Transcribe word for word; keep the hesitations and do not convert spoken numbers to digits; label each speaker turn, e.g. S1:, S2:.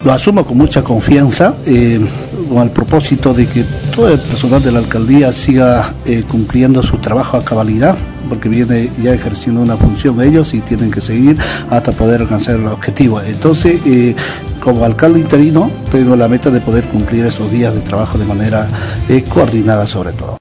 S1: lo asumo con mucha confianza, eh, con el propósito de que todo el personal de la alcaldía siga eh, cumpliendo su trabajo a cabalidad, porque viene ya ejerciendo una función ellos y tienen que seguir hasta poder alcanzar el objetivo. Entonces, eh, como alcalde interino, tengo la meta de poder cumplir esos días de trabajo de manera eh, coordinada sobre todo.